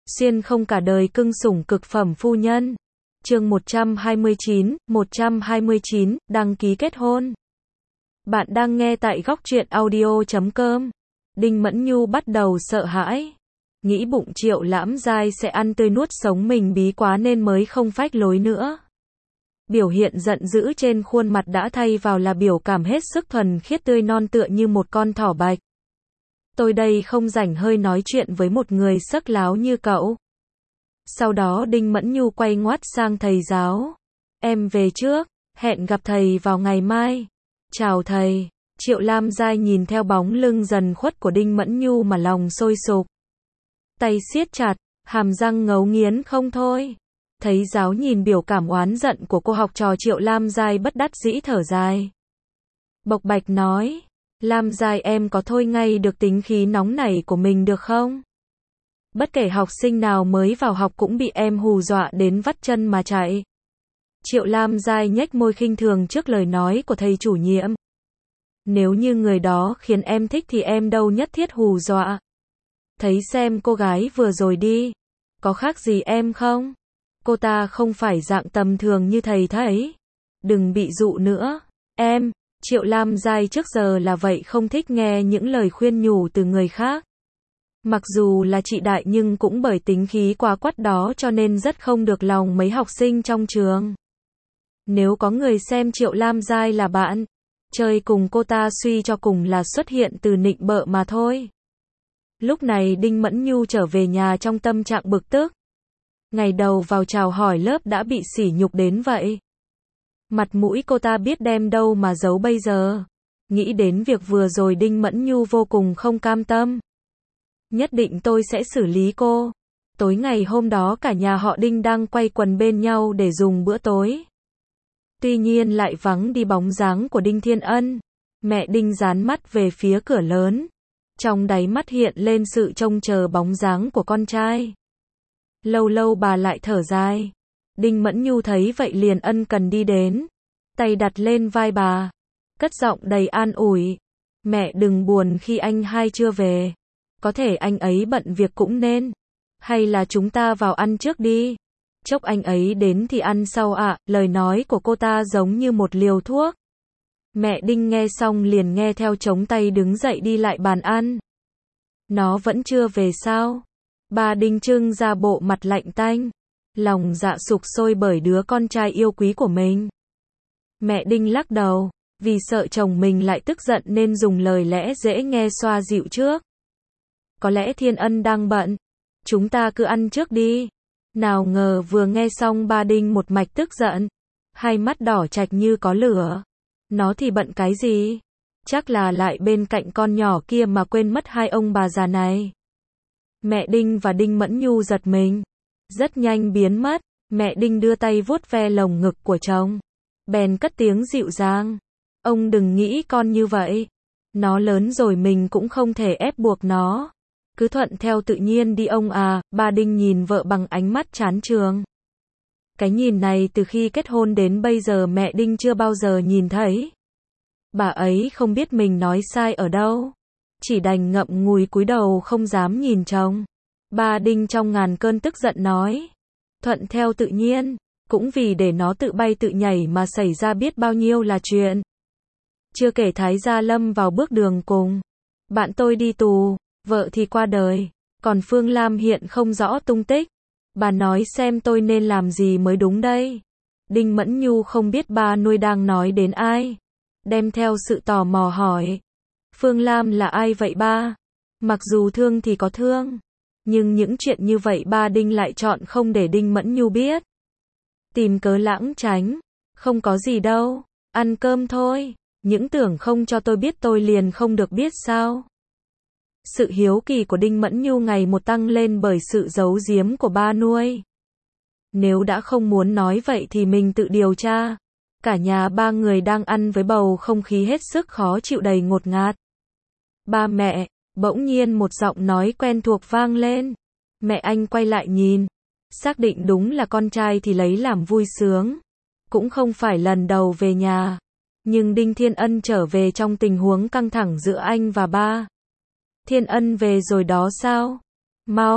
Xuyên không cả đời cưng sủng cực phẩm phu nhân. Chương 129, đăng ký kết hôn. Bạn đang nghe tại góc truyện audio.com. Đinh Mẫn Nhu bắt đầu sợ hãi. Nghĩ bụng Triệu Lãm Giai sẽ ăn tươi nuốt sống mình bí quá nên mới không phách lối nữa. Biểu hiện giận dữ trên khuôn mặt đã thay vào là biểu cảm hết sức thuần khiết tươi non tựa như một con thỏ bạch. Tôi đây không rảnh hơi nói chuyện với một người sắc láo như cậu. Sau đó Đinh Mẫn Nhu quay ngoắt sang thầy giáo. Em về trước, hẹn gặp thầy vào ngày mai. Chào thầy. Triệu Lam Giai nhìn theo bóng lưng dần khuất của Đinh Mẫn Nhu mà lòng sôi sục. Tay siết chặt, hàm răng ngấu nghiến không thôi. Thấy giáo nhìn biểu cảm oán giận của cô học trò, Triệu Lam Giai bất đắc dĩ thở dài. Bộc bạch nói, Lam Giai em có thôi ngay được tính khí nóng nảy của mình được không? Bất kể học sinh nào mới vào học cũng bị em hù dọa đến vắt chân mà chạy. Triệu Lam Giai nhếch môi khinh thường trước lời nói của thầy chủ nhiệm. Nếu như người đó khiến em thích thì em đâu nhất thiết hù dọa. Thấy xem cô gái vừa rồi đi, có khác gì em không? Cô ta không phải dạng tầm thường như thầy thấy. Đừng bị dụ nữa. Em, Triệu Lam Giai trước giờ là vậy, không thích nghe những lời khuyên nhủ từ người khác. Mặc dù là chị đại nhưng cũng bởi tính khí quá quắt đó cho nên rất không được lòng mấy học sinh trong trường. Nếu có người xem Triệu Lam Giai là bạn chơi cùng cô ta, suy cho cùng là xuất hiện từ nịnh bợ mà thôi. Lúc này Đinh Mẫn Nhu trở về nhà trong tâm trạng bực tức. Ngày đầu vào chào hỏi lớp đã bị sỉ nhục đến vậy. Mặt mũi cô ta biết đem đâu mà giấu bây giờ. Nghĩ đến việc vừa rồi Đinh Mẫn Nhu vô cùng không cam tâm. Nhất định tôi sẽ xử lý cô. Tối ngày hôm đó cả nhà họ Đinh đang quay quần bên nhau để dùng bữa tối. Tuy nhiên lại vắng đi bóng dáng của Đinh Thiên Ân. Mẹ Đinh dán mắt về phía cửa lớn. Trong đáy mắt hiện lên sự trông chờ bóng dáng của con trai. Lâu lâu bà lại thở dài. Đinh Mẫn Nhu thấy vậy liền ân cần đi đến. Tay đặt lên vai bà. Cất giọng đầy an ủi. Mẹ đừng buồn khi anh hai chưa về. Có thể anh ấy bận việc cũng nên. Hay là chúng ta vào ăn trước đi. Chốc anh ấy đến thì ăn sau ạ. Lời nói của cô ta giống như một liều thuốc. Mẹ Đinh nghe xong liền nghe theo, chống tay đứng dậy đi lại bàn ăn. Nó vẫn chưa về sao? Bà Đinh trưng ra bộ mặt lạnh tanh. Lòng dạ sục sôi bởi đứa con trai yêu quý của mình. Mẹ Đinh lắc đầu. Vì sợ chồng mình lại tức giận nên dùng lời lẽ dễ nghe xoa dịu trước. Có lẽ Thiên Ân đang bận. Chúng ta cứ ăn trước đi. Nào ngờ vừa nghe xong bà Đinh một mạch tức giận. Hai mắt đỏ chạch như có lửa. Nó thì bận cái gì? Chắc là lại bên cạnh con nhỏ kia mà quên mất hai ông bà già này. Mẹ Đinh và Đinh Mẫn Nhu giật mình. Rất nhanh biến mất. Mẹ Đinh đưa tay vuốt ve lồng ngực của chồng. Bèn cất tiếng dịu dàng. Ông đừng nghĩ con như vậy. Nó lớn rồi mình cũng không thể ép buộc nó. Cứ thuận theo tự nhiên đi ông à. Bà Đinh nhìn vợ bằng ánh mắt chán chường. Cái nhìn này từ khi kết hôn đến bây giờ mẹ Đinh chưa bao giờ nhìn thấy. Bà ấy không biết mình nói sai ở đâu. Chỉ đành ngậm ngùi cúi đầu không dám nhìn chồng. Bà Đinh trong ngàn cơn tức giận nói. Thuận theo tự nhiên. Cũng vì để nó tự bay tự nhảy mà xảy ra biết bao nhiêu là chuyện. Chưa kể Thái Gia lâm vào bước đường cùng. Bạn tôi đi tù. Vợ thì qua đời. Còn Phương Lam hiện không rõ tung tích. Bà nói xem tôi nên làm gì mới đúng đây. Đinh Mẫn Nhu không biết ba nuôi đang nói đến ai. Đem theo sự tò mò hỏi. Phương Lam là ai vậy ba? Mặc dù thương thì có thương. Nhưng những chuyện như vậy ba Đinh lại chọn không để Đinh Mẫn Nhu biết. Tìm cớ lãng tránh. Không có gì đâu. Ăn cơm thôi. Những tưởng không cho tôi biết tôi liền không được biết sao? Sự hiếu kỳ của Đinh Mẫn Nhu ngày một tăng lên bởi sự giấu giếm của ba nuôi. Nếu đã không muốn nói vậy thì mình tự điều tra. Cả nhà ba người đang ăn với bầu không khí hết sức khó chịu đầy ngột ngạt. Ba mẹ, bỗng nhiên một giọng nói quen thuộc vang lên. Mẹ anh quay lại nhìn. Xác định đúng là con trai thì lấy làm vui sướng. Cũng không phải lần đầu về nhà. Nhưng Đinh Thiên Ân trở về trong tình huống căng thẳng giữa anh và ba. Thiên Ân về rồi đó sao? Mau,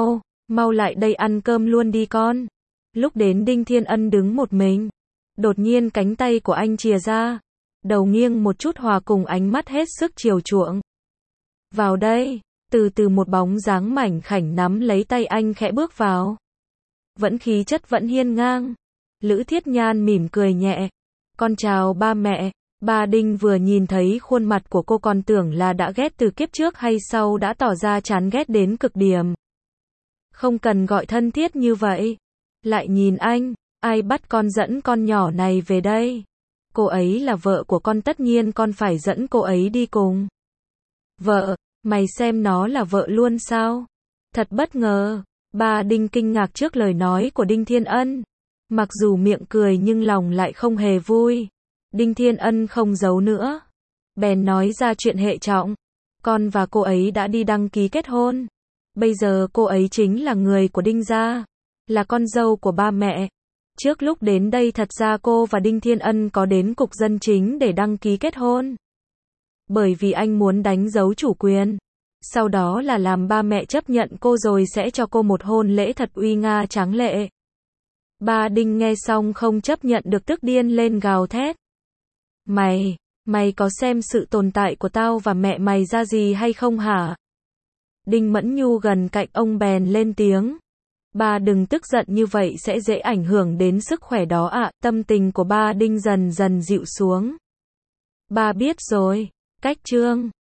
Mau lại đây ăn cơm luôn đi con. Lúc đến Đinh Thiên Ân đứng một mình. Đột nhiên cánh tay của anh chìa ra. Đầu nghiêng một chút hòa cùng ánh mắt hết sức chiều chuộng. Vào đây, từ từ một bóng dáng mảnh khảnh nắm lấy tay anh khẽ bước vào. Vẫn khí chất vẫn hiên ngang. Lữ Thiết Nhan mỉm cười nhẹ. Con chào ba mẹ. Ba Đinh vừa nhìn thấy khuôn mặt của cô còn tưởng là đã ghét từ kiếp trước hay sau đã tỏ ra chán ghét đến cực điểm. Không cần gọi thân thiết như vậy. Lại nhìn anh, ai bắt con dẫn con nhỏ này về đây? Cô ấy là vợ của con, tất nhiên con phải dẫn cô ấy đi cùng. Vợ, mày xem nó là vợ luôn sao? Thật bất ngờ. Ba Đinh kinh ngạc trước lời nói của Đinh Thiên Ân. Mặc dù miệng cười nhưng lòng lại không hề vui. Đinh Thiên Ân không giấu nữa. Bèn nói ra chuyện hệ trọng. Con và cô ấy đã đi đăng ký kết hôn. Bây giờ cô ấy chính là người của Đinh gia. Là con dâu của ba mẹ. Trước lúc đến đây thật ra cô và Đinh Thiên Ân có đến cục dân chính để đăng ký kết hôn. Bởi vì anh muốn đánh dấu chủ quyền. Sau đó là làm ba mẹ chấp nhận cô rồi sẽ cho cô một hôn lễ thật uy nga tráng lệ. Ba Đinh nghe xong không chấp nhận được tức điên lên gào thét. Mày có xem sự tồn tại của tao và mẹ mày ra gì hay không hả? Đinh Mẫn Nhu gần cạnh ông bèn lên tiếng. Ba đừng tức giận như vậy sẽ dễ ảnh hưởng đến sức khỏe đó ạ. Tâm tình của ba Đinh dần dần dịu xuống. Ba biết rồi. Cách chương